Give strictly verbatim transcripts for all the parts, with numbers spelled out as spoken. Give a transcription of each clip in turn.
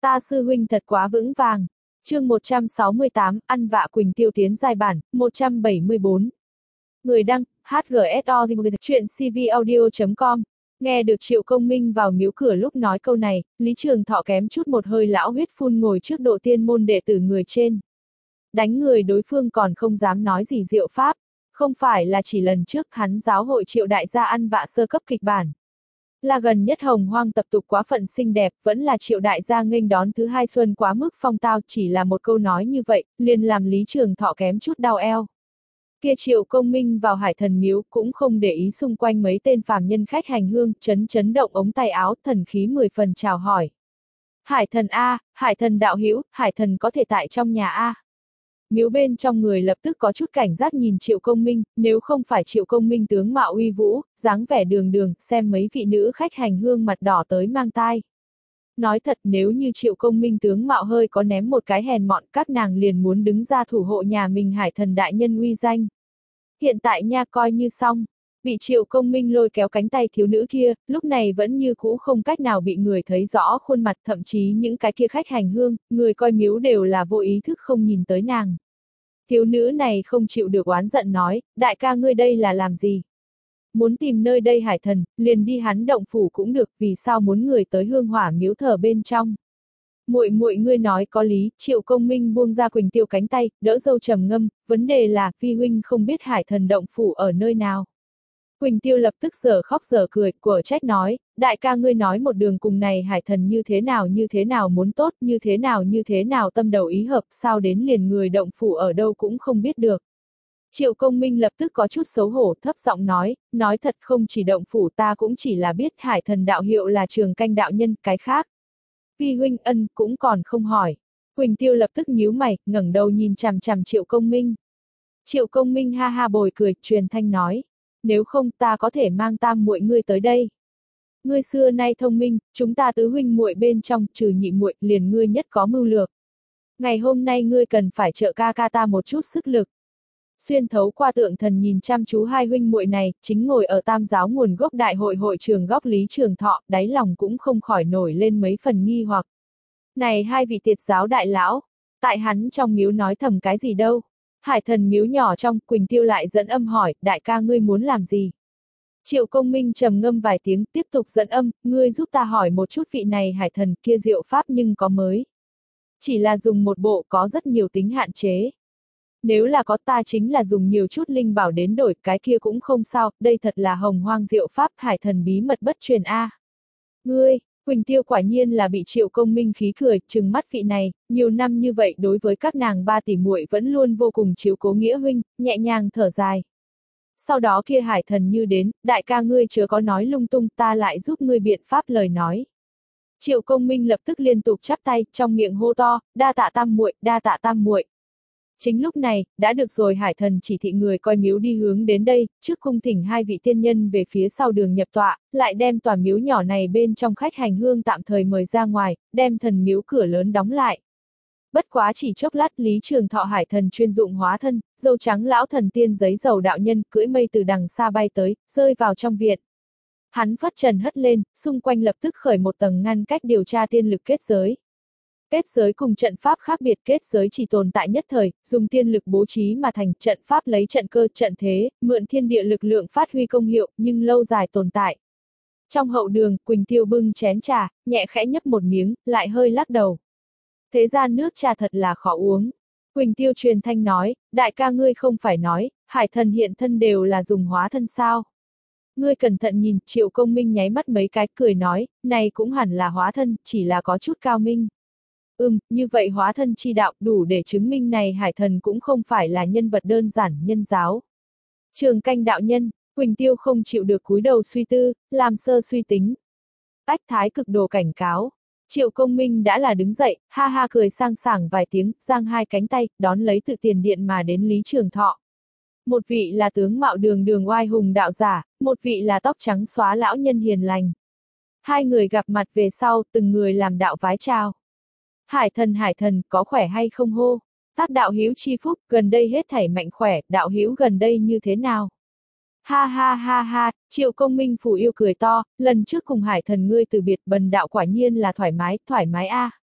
Ta sư huynh thật quá vững vàng. Chương một trăm sáu mươi tám, ăn vạ Quỳnh Tiêu tiến giai bản, một trăm bảy mươi bốn. Người đăng, hát giê ét o, chuyện c v audio chấm com. Nghe được Triệu Công Minh vào miếu cửa lúc nói câu này, Lý Trường Thọ kém chút một hơi lão huyết phun ngồi trước độ tiên môn đệ tử người trên. Đánh người đối phương còn không dám nói gì diệu pháp, không phải là chỉ lần trước hắn giáo hội Triệu đại gia ăn vạ sơ cấp kịch bản. Là gần nhất hồng hoang tập tục quá phận xinh đẹp, vẫn là Triệu đại gia nghênh đón thứ hai xuân quá mức phong tao, chỉ là một câu nói như vậy, liền làm Lý Trường Thọ kém chút đau eo. Kia Triệu Công Minh vào Hải Thần miếu cũng không để ý xung quanh mấy tên phàm nhân khách hành hương, chấn chấn động ống tay áo, thần khí mười phần chào hỏi. Hải Thần A, Hải Thần đạo hữu, Hải Thần có thể tại trong nhà A. Miếu bên trong người lập tức có chút cảnh giác nhìn Triệu Công Minh, nếu không phải Triệu Công Minh tướng mạo uy vũ, dáng vẻ đường đường, xem mấy vị nữ khách hành hương mặt đỏ tới mang tai. Nói thật, nếu như Triệu Công Minh tướng mạo hơi có ném một cái hèn mọn, các nàng liền muốn đứng ra thủ hộ nhà mình Hải Thần đại nhân uy danh. Hiện tại nha coi như xong, bị Triệu Công Minh lôi kéo cánh tay thiếu nữ kia, lúc này vẫn như cũ không cách nào bị người thấy rõ khuôn mặt, thậm chí những cái kia khách hành hương, người coi miếu đều là vô ý thức không nhìn tới nàng. Thiếu nữ này không chịu được oán giận nói, đại ca ngươi đây là làm gì? Muốn tìm nơi đây Hải Thần, liền đi hắn động phủ cũng được, vì sao muốn người tới hương hỏa miếu thờ bên trong? Muội muội ngươi nói có lý, Triệu Công Minh buông ra Quỳnh Tiêu cánh tay, đỡ dâu trầm ngâm, vấn đề là, vi huynh không biết Hải Thần động phủ ở nơi nào. Quỳnh Tiêu lập tức giở khóc giở cười, của trách nói, đại ca ngươi nói một đường cùng này Hải Thần như thế nào như thế nào muốn tốt, như thế nào như thế nào tâm đầu ý hợp, sao đến liền người động phủ ở đâu cũng không biết được. Triệu Công Minh lập tức có chút xấu hổ, thấp giọng nói, nói thật không chỉ động phủ ta cũng chỉ là biết Hải Thần đạo hiệu là Trường Canh đạo nhân, cái khác. Vi huynh ân cũng còn không hỏi. Quỳnh Tiêu lập tức nhíu mày, ngẩng đầu nhìn chằm chằm Triệu Công Minh. Triệu Công Minh ha ha bồi cười, truyền thanh nói, nếu không ta có thể mang tam muội ngươi tới đây. Ngươi xưa nay thông minh, chúng ta tứ huynh muội bên trong, trừ nhị muội, liền ngươi nhất có mưu lược. Ngày hôm nay ngươi cần phải trợ ca ca ta một chút sức lực. Xuyên thấu qua tượng thần nhìn chăm chú hai huynh muội này, chính ngồi ở tam giáo nguồn gốc đại hội hội trường góc Lý Trường Thọ, đáy lòng cũng không khỏi nổi lên mấy phần nghi hoặc. Này hai vị tiệt giáo đại lão, tại hắn trong miếu nói thầm cái gì đâu? Hải Thần miếu nhỏ trong, Quỳnh Tiêu lại dẫn âm hỏi, đại ca ngươi muốn làm gì? Triệu Công Minh trầm ngâm vài tiếng, tiếp tục dẫn âm, ngươi giúp ta hỏi một chút vị này Hải Thần kia diệu pháp nhưng có mới. Chỉ là dùng một bộ có rất nhiều tính hạn chế. Nếu là có ta chính là dùng nhiều chút linh bảo đến đổi, cái kia cũng không sao, đây thật là hồng hoang diệu pháp, Hải Thần bí mật bất truyền a. Ngươi, Quỳnh Tiêu quả nhiên là bị Triệu Công Minh khí cười, trừng mắt vị này, nhiều năm như vậy đối với các nàng ba tỷ muội vẫn luôn vô cùng chiếu cố nghĩa huynh, nhẹ nhàng thở dài. Sau đó kia Hải Thần như đến, đại ca ngươi chớ có nói lung tung, ta lại giúp ngươi biện pháp lời nói. Triệu Công Minh lập tức liên tục chắp tay, trong miệng hô to, đa tạ tam muội, đa tạ tam muội. Chính lúc này, đã được rồi Hải Thần chỉ thị người coi miếu đi hướng đến đây, trước cung thỉnh hai vị tiên nhân về phía sau đường nhập tọa, lại đem tòa miếu nhỏ này bên trong khách hành hương tạm thời mời ra ngoài, đem thần miếu cửa lớn đóng lại. Bất quá chỉ chốc lát Lý Trường Thọ Hải Thần chuyên dụng hóa thân, dâu trắng lão thần tiên giấy dầu đạo nhân cưỡi mây từ đằng xa bay tới, rơi vào trong viện. Hắn phất trần hất lên, xung quanh lập tức khởi một tầng ngăn cách điều tra tiên lực kết giới. Kết giới cùng trận pháp khác biệt, kết giới chỉ tồn tại nhất thời, dùng tiên lực bố trí mà thành, trận pháp lấy trận cơ, trận thế, mượn thiên địa lực lượng phát huy công hiệu, nhưng lâu dài tồn tại. Trong hậu đường, Quỳnh Tiêu bưng chén trà, nhẹ khẽ nhấp một miếng, lại hơi lắc đầu. Thế ra nước trà thật là khó uống. Quỳnh Tiêu truyền thanh nói, đại ca ngươi không phải nói, Hải Thần hiện thân đều là dùng hóa thân sao. Ngươi cẩn thận nhìn, Triệu Công Minh nháy mắt mấy cái, cười nói, này cũng hẳn là hóa thân, chỉ là có chút cao minh. Ừm, như vậy hóa thân chi đạo đủ để chứng minh này Hải Thần cũng không phải là nhân vật đơn giản, nhân giáo. Trường Canh đạo nhân, Quỳnh Tiêu không chịu được cúi đầu suy tư, làm sơ suy tính. Bách Thái cực đồ cảnh cáo. Triệu Công Minh đã là đứng dậy, ha ha cười sang sảng vài tiếng, giang hai cánh tay, đón lấy tự tiền điện mà đến Lý Trường Thọ. Một vị là tướng mạo đường đường oai hùng đạo giả, một vị là tóc trắng xóa lão nhân hiền lành. Hai người gặp mặt về sau, từng người làm đạo vái chào. Hải Thần Hải Thần, có khỏe hay không hô? Tác đạo hữu chi phúc, gần đây hết thảy mạnh khỏe, đạo hữu gần đây như thế nào? Ha ha ha ha, Triệu Công Minh phủ yêu cười to, lần trước cùng Hải Thần ngươi từ biệt, bần đạo quả nhiên là thoải mái, thoải mái a. À.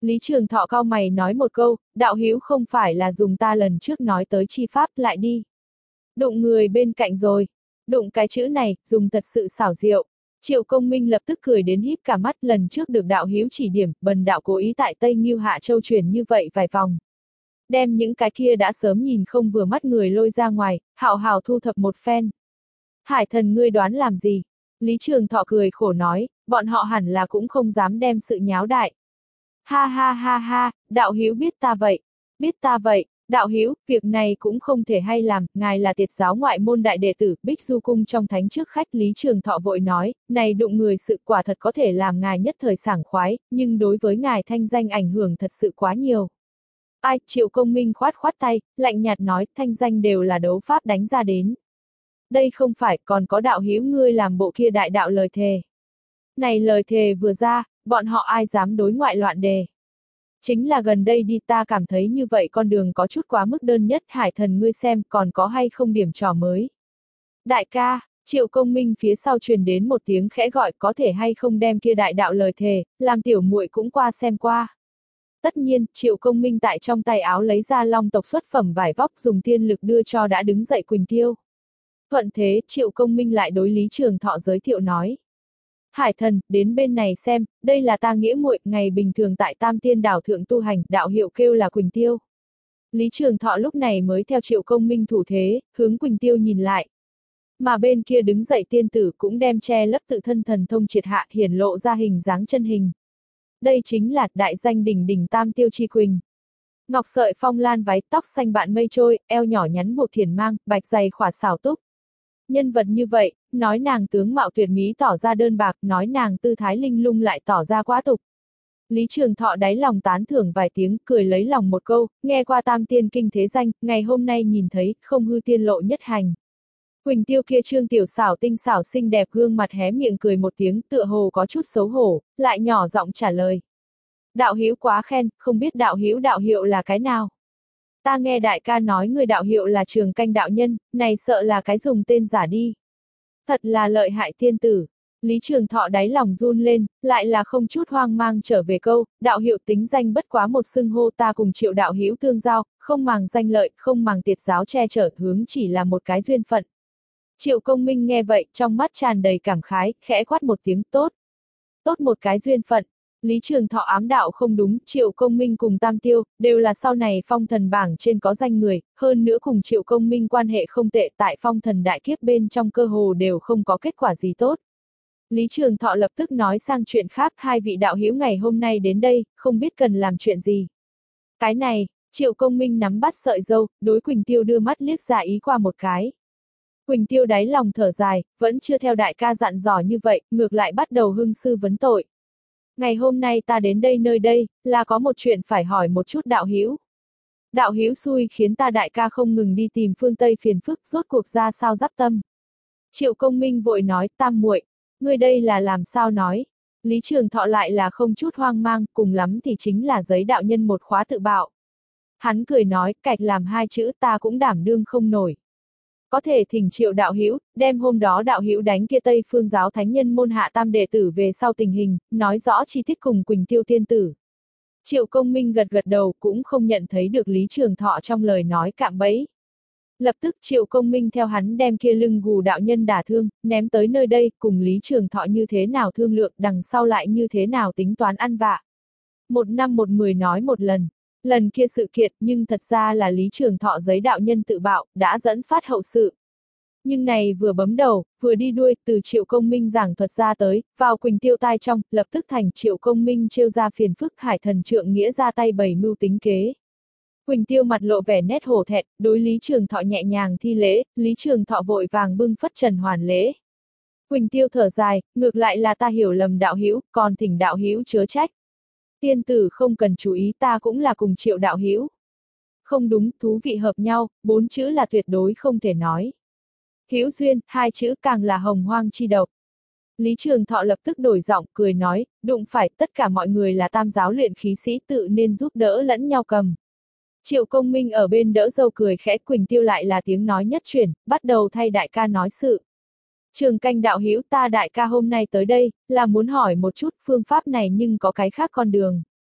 Lý Trường Thọ cau mày nói một câu, đạo hữu không phải là dùng ta lần trước nói tới chi pháp lại đi. Đụng người bên cạnh rồi. Đụng cái chữ này, dùng thật sự xảo diệu. Triệu Công Minh lập tức cười đến híp cả mắt, lần trước được đạo hữu chỉ điểm, bần đạo cố ý tại Tây Ngưu Hạ Châu chuyển như vậy vài vòng. Đem những cái kia đã sớm nhìn không vừa mắt người lôi ra ngoài, hảo hảo thu thập một phen. Hải thần ngươi đoán làm gì? Lý Trường Thọ cười khổ nói, bọn họ hẳn là cũng không dám đem sự nháo đại. Ha ha ha ha, đạo hữu biết ta vậy, biết ta vậy, đạo hữu, việc này cũng không thể hay làm, ngài là Tiệt giáo ngoại môn đại đệ tử, Bích Du cung trong thánh trước khách. Lý Trường Thọ vội nói, này đụng người sự quả thật có thể làm ngài nhất thời sảng khoái, nhưng đối với ngài thanh danh ảnh hưởng thật sự quá nhiều. Ai, Triệu Công Minh khoát khoát tay, lạnh nhạt nói, thanh danh đều là đấu pháp đánh ra đến. Đây không phải, còn có đạo hữu ngươi làm bộ kia đại đạo lời thề. Này lời thề vừa ra, bọn họ ai dám đối ngoại loạn đề. Chính là gần đây đi ta cảm thấy như vậy con đường có chút quá mức đơn nhất, Hải thần ngươi xem còn có hay không điểm trò mới. Đại ca, Triệu Công Minh phía sau truyền đến một tiếng khẽ gọi, có thể hay không đem kia đại đạo lời thề, làm tiểu muội cũng qua xem qua. Tất nhiên, Triệu Công Minh tại trong tay áo lấy ra long tộc xuất phẩm vải vóc dùng tiên lực đưa cho đã đứng dậy Quỳnh Tiêu. Thuận thế, Triệu Công Minh lại đối Lý Trường Thọ giới thiệu nói. Hải thần, đến bên này xem, đây là ta nghĩa muội, ngày bình thường tại Tam Tiên đảo thượng tu hành, đạo hiệu kêu là Quỳnh Tiêu. Lý Trường Thọ lúc này mới theo Triệu Công Minh thủ thế, hướng Quỳnh Tiêu nhìn lại. Mà bên kia đứng dậy tiên tử cũng đem che lấp tự thân thần thông triệt hạ, hiển lộ ra hình dáng chân hình. Đây chính là đại danh đỉnh đỉnh Tam Tiêu Chi Quỳnh. Ngọc sợi phong lan váy, tóc xanh bạn mây trôi, eo nhỏ nhắn buộc thiền mang, bạch dày khỏa xảo túc. Nhân vật như vậy, nói nàng tướng mạo tuyệt mỹ tỏ ra đơn bạc, nói nàng tư thái linh lung lại tỏ ra quá tục. Lý Trường Thọ đáy lòng tán thưởng vài tiếng, cười lấy lòng một câu, nghe qua Tam Tiên kinh thế danh, ngày hôm nay nhìn thấy, không hư tiên lộ nhất hành. Quỳnh Tiêu kia trương tiểu xảo tinh xảo xinh đẹp gương mặt hé miệng cười một tiếng, tựa hồ có chút xấu hổ, lại nhỏ giọng trả lời. Đạo hữu quá khen, không biết đạo hữu đạo hiệu là cái nào? Ta nghe đại ca nói người đạo hiệu là Trường Canh đạo nhân, này sợ là cái dùng tên giả đi. Thật là lợi hại tiên tử. Lý Trường Thọ đáy lòng run lên, lại là không chút hoang mang trở về câu, đạo hiệu tính danh bất quá một xưng hô, ta cùng Triệu đạo hữu tương giao, không màng danh lợi, không màng Tiệt giáo che chở, hướng chỉ là một cái duyên phận. Triệu Công Minh nghe vậy, trong mắt tràn đầy cảm khái, khẽ quát một tiếng tốt. Tốt một cái duyên phận. Lý Trường Thọ ám đạo không đúng, Triệu Công Minh cùng Tam Tiêu, đều là sau này phong thần bảng trên có danh người, hơn nữa cùng Triệu Công Minh quan hệ không tệ, tại phong thần đại kiếp bên trong cơ hồ đều không có kết quả gì tốt. Lý Trường Thọ lập tức nói sang chuyện khác, hai vị đạo hữu ngày hôm nay đến đây, không biết cần làm chuyện gì. Cái này, Triệu Công Minh nắm bắt sợi dâu, đối Quỳnh Tiêu đưa mắt liếc ra ý qua một cái. Quỳnh Tiêu đáy lòng thở dài, vẫn chưa theo đại ca dặn dò như vậy, ngược lại bắt đầu hưng sư vấn tội. Ngày hôm nay ta đến đây nơi đây, là có một chuyện phải hỏi một chút đạo hữu. Đạo hữu xui khiến ta đại ca không ngừng đi tìm phương Tây phiền phức, rốt cuộc ra sao giáp tâm. Triệu Công Minh vội nói, Tam muội, ngươi đây là làm sao nói. Lý Trường Thọ lại là không chút hoang mang, cùng lắm thì chính là giấy đạo nhân một khóa tự bạo. Hắn cười nói, cạch làm hai chữ ta cũng đảm đương không nổi. Có thể thỉnh Triệu đạo hữu, đem hôm đó đạo hữu đánh kia Tây Phương giáo thánh nhân môn hạ tam đệ tử về sau tình hình, nói rõ chi tiết cùng Quỳnh Tiêu tiên tử. Triệu Công Minh gật gật đầu, cũng không nhận thấy được Lý Trường Thọ trong lời nói cạm bẫy. Lập tức Triệu Công Minh theo hắn đem kia lưng gù đạo nhân đả thương, ném tới nơi đây, cùng Lý Trường Thọ như thế nào thương lượng, đằng sau lại như thế nào tính toán ăn vạ. Một năm một mười nói một lần. Lần kia sự kiện, nhưng thật ra là Lý Trường Thọ giấy đạo nhân tự bạo, đã dẫn phát hậu sự. Nhưng này vừa bấm đầu, vừa đi đuôi, từ Triệu Công Minh giảng thuật ra tới, vào Quỳnh Tiêu tai trong, lập tức thành Triệu Công Minh trêu ra phiền phức, Hải thần trượng nghĩa ra tay bày mưu tính kế. Quỳnh Tiêu mặt lộ vẻ nét hổ thẹn, đối Lý Trường Thọ nhẹ nhàng thi lễ, Lý Trường Thọ vội vàng bưng phất trần hoàn lễ. Quỳnh Tiêu thở dài, ngược lại là ta hiểu lầm đạo hữu, còn thỉnh đạo hữu chớ trách. Tiên tử không cần chú ý, ta cũng là cùng Triệu đạo hữu. Không đúng, thú vị hợp nhau, bốn chữ là tuyệt đối không thể nói. Hữu duyên, hai chữ càng là hồng hoang chi độc. Lý Trường Thọ lập tức đổi giọng, cười nói, đụng phải, tất cả mọi người là tam giáo luyện khí sĩ, tự nên giúp đỡ lẫn nhau cầm. Triệu Công Minh ở bên đỡ dâu cười khẽ, Quỳnh Tiêu lại là tiếng nói nhất chuyển, bắt đầu thay đại ca nói sự. Trường Canh đạo hữu, ta đại ca hôm nay tới đây, là muốn hỏi một chút phương pháp này nhưng có cái khác con đường.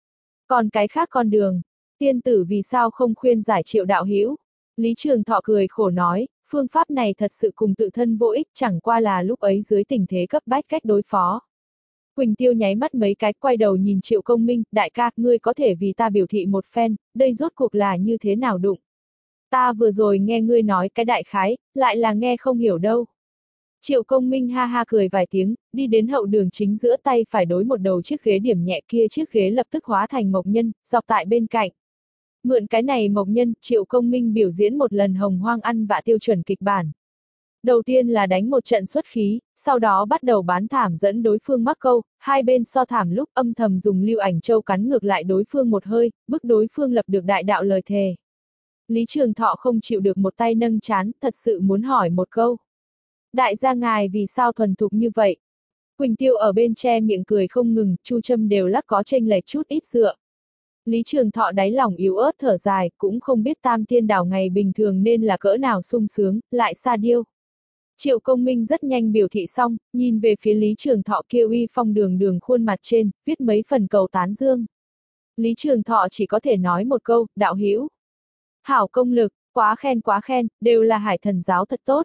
Còn cái khác con đường, tiên tử vì sao không khuyên giải Triệu đạo hữu? Lý Trường Thọ cười khổ nói, phương pháp này thật sự cùng tự thân vô ích, chẳng qua là lúc ấy dưới tình thế cấp bách cách đối phó. Quỳnh Tiêu nháy mắt mấy cái, quay đầu nhìn Triệu Công Minh, đại ca, ngươi có thể vì ta biểu thị một phen, đây rốt cuộc là như thế nào đụng? Ta vừa rồi nghe ngươi nói cái đại khái, lại là nghe không hiểu đâu. Triệu Công Minh ha ha cười vài tiếng, đi đến hậu đường chính giữa, tay phải đối một đầu chiếc ghế điểm nhẹ kia, chiếc ghế lập tức hóa thành mộc nhân, dọc tại bên cạnh. Mượn cái này mộc nhân, Triệu Công Minh biểu diễn một lần hồng hoang ăn vạ tiêu chuẩn kịch bản. Đầu tiên là đánh một trận xuất khí, sau đó bắt đầu bán thảm dẫn đối phương mắc câu, hai bên so thảm lúc âm thầm dùng lưu ảnh châu cắn ngược lại đối phương một hơi, bức đối phương lập được đại đạo lời thề. Lý Trường Thọ không chịu được, một tay nâng chán, thật sự muốn hỏi một câu. Đại gia ngài vì sao thuần thục như vậy? Quỳnh Tiêu ở bên che miệng cười không ngừng, Chu Trâm đều lắc có chênh lệch chút ít dựa. Lý Trường Thọ đáy lòng yếu ớt thở dài, cũng không biết Tam Thiên Đảo ngày bình thường nên là cỡ nào sung sướng, lại xa điêu. Triệu Công Minh rất nhanh biểu thị xong, nhìn về phía Lý Trường Thọ kia uy phong đường đường khuôn mặt trên, viết mấy phần cầu tán dương. Lý Trường Thọ chỉ có thể nói một câu, đạo hữu. Hảo công lực, quá khen quá khen, đều là Hải Thần giáo thật tốt.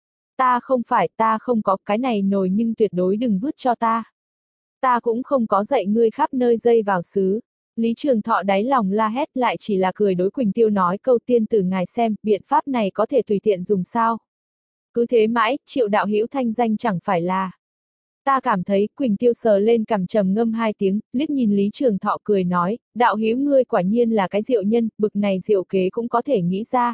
Ta không phải, ta không có cái này nồi, nhưng tuyệt đối đừng vứt cho ta. Ta cũng không có dạy ngươi khắp nơi dây vào xứ. Lý Trường Thọ đáy lòng la hét, lại chỉ là cười đối Quỳnh Tiêu nói câu, tiên tử ngài xem, biện pháp này có thể tùy tiện dùng sao. Cứ thế mãi, Triệu đạo hữu thanh danh chẳng phải là. Ta cảm thấy, Quỳnh Tiêu sờ lên cằm trầm ngâm hai tiếng, liếc nhìn Lý Trường Thọ cười nói, đạo hữu ngươi quả nhiên là cái diệu nhân, bực này diệu kế cũng có thể nghĩ ra.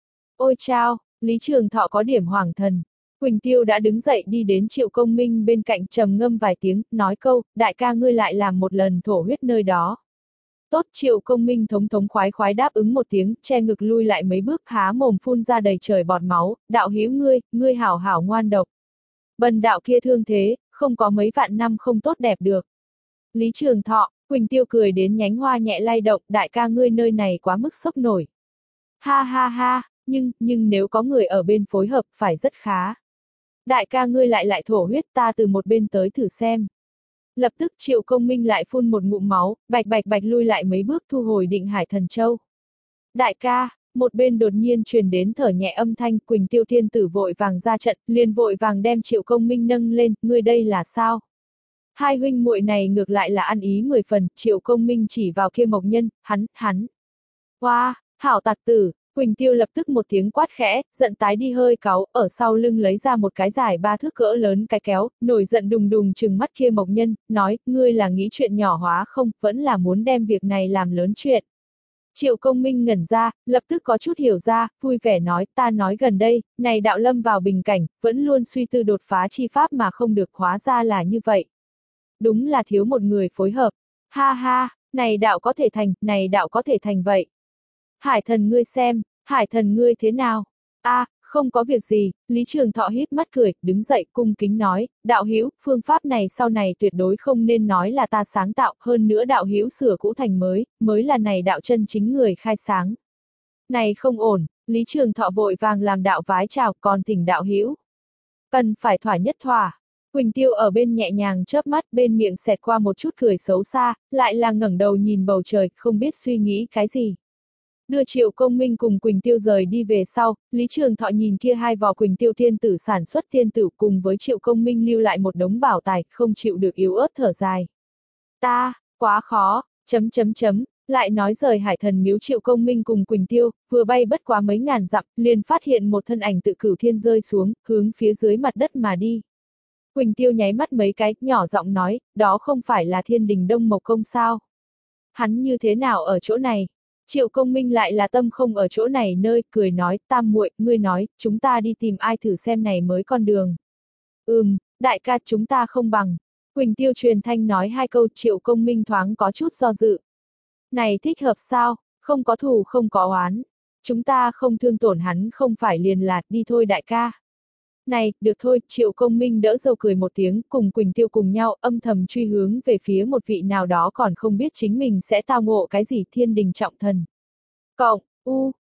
Ôi chao, Lý Trường Thọ có điểm hoàng thần. Quỳnh Tiêu đã đứng dậy đi đến Triệu Công Minh bên cạnh, trầm ngâm vài tiếng, nói câu, đại ca ngươi lại làm một lần thổ huyết nơi đó. Tốt, Triệu Công Minh thống thống khoái khoái đáp ứng một tiếng, che ngực lui lại mấy bước, há mồm phun ra đầy trời bọt máu, đạo hữu ngươi, ngươi hảo hảo ngoan độc. Bần đạo kia thương thế, không có mấy vạn năm không tốt đẹp được. Lý Trường Thọ, Quỳnh Tiêu cười đến nhánh hoa nhẹ lay động, đại ca ngươi nơi này quá mức sốc nổi. Ha ha ha, nhưng, nhưng nếu có người ở bên phối hợp, phải rất khá. Đại ca ngươi lại lại thổ huyết, ta từ một bên tới thử xem. Lập tức Triệu Công Minh lại phun một ngụm máu, bạch bạch bạch lui lại mấy bước, thu hồi định Hải Thần Châu. Đại ca, một bên đột nhiên truyền đến thở nhẹ âm thanh, Quỳnh Tiêu thiên tử vội vàng ra trận, liền vội vàng đem Triệu Công Minh nâng lên, ngươi đây là sao? Hai huynh muội này ngược lại là ăn ý mười phần, Triệu Công Minh chỉ vào kia mộc nhân, hắn, hắn. Hoa, wow, hảo tặc tử. Quỳnh Tiêu lập tức một tiếng quát khẽ, giận tái đi hơi cáu, ở sau lưng lấy ra một cái dài ba thước cỡ lớn cái kéo, nổi giận đùng đùng trừng mắt kia mộc nhân, nói, ngươi là nghĩ chuyện nhỏ hóa không, vẫn là muốn đem việc này làm lớn chuyện. Triệu Công Minh ngẩn ra, lập tức có chút hiểu ra, vui vẻ nói, ta nói gần đây, này đạo lâm vào bình cảnh, vẫn luôn suy tư đột phá chi pháp mà không được, hóa ra là như vậy. Đúng là thiếu một người phối hợp. Ha ha, này đạo có thể thành, này đạo có thể thành vậy. Hải thần ngươi xem, Hải thần ngươi thế nào? A, à, không có việc gì, Lý Trường Thọ híp mắt cười, đứng dậy cung kính nói, đạo hữu, phương pháp này sau này tuyệt đối không nên nói là ta sáng tạo, hơn nữa đạo hữu sửa cũ thành mới, mới là này đạo chân chính người khai sáng. Này không ổn, Lý Trường Thọ vội vàng làm đạo vái chào, còn thỉnh đạo hữu. Cần phải thỏa nhất thỏa. Quỳnh Tiêu ở bên nhẹ nhàng chớp mắt, bên miệng xẹt qua một chút cười xấu xa, lại là ngẩng đầu nhìn bầu trời, không biết suy nghĩ cái gì. Đưa Triệu Công Minh cùng Quỳnh Tiêu rời đi về sau, Lý Trường Thọ nhìn kia hai vò Quỳnh Tiêu thiên tử sản xuất thiên tử cùng với Triệu Công Minh lưu lại một đống bảo tài, không chịu được yếu ớt thở dài. Ta, quá khó, chấm chấm chấm, lại nói rời Hải Thần miếu Triệu Công Minh cùng Quỳnh Tiêu, vừa bay bất quá mấy ngàn dặm, liền phát hiện một thân ảnh tự cửu thiên rơi xuống, hướng phía dưới mặt đất mà đi. Quỳnh Tiêu nháy mắt mấy cái, nhỏ giọng nói, đó không phải là Thiên Đình Đông Mộc Công sao? Hắn như thế nào ở chỗ này? Triệu Công Minh lại là tâm không ở chỗ này nơi, cười nói, tam muội, ngươi nói, chúng ta đi tìm ai thử xem này mới con đường. Ừm, đại ca chúng ta không bằng. Quỳnh Tiêu truyền thanh nói hai câu, Triệu Công Minh thoáng có chút do dự. Này thích hợp sao, không có thù không có oán. Chúng ta không thương tổn hắn không phải liền là, đi thôi đại ca. Này, được thôi, Triệu Công Minh đỡ dâu cười một tiếng, cùng Quỳnh Tiêu cùng nhau âm thầm truy hướng về phía một vị nào đó còn không biết chính mình sẽ tao ngộ cái gì Thiên Đình trọng thần. Cộng, u,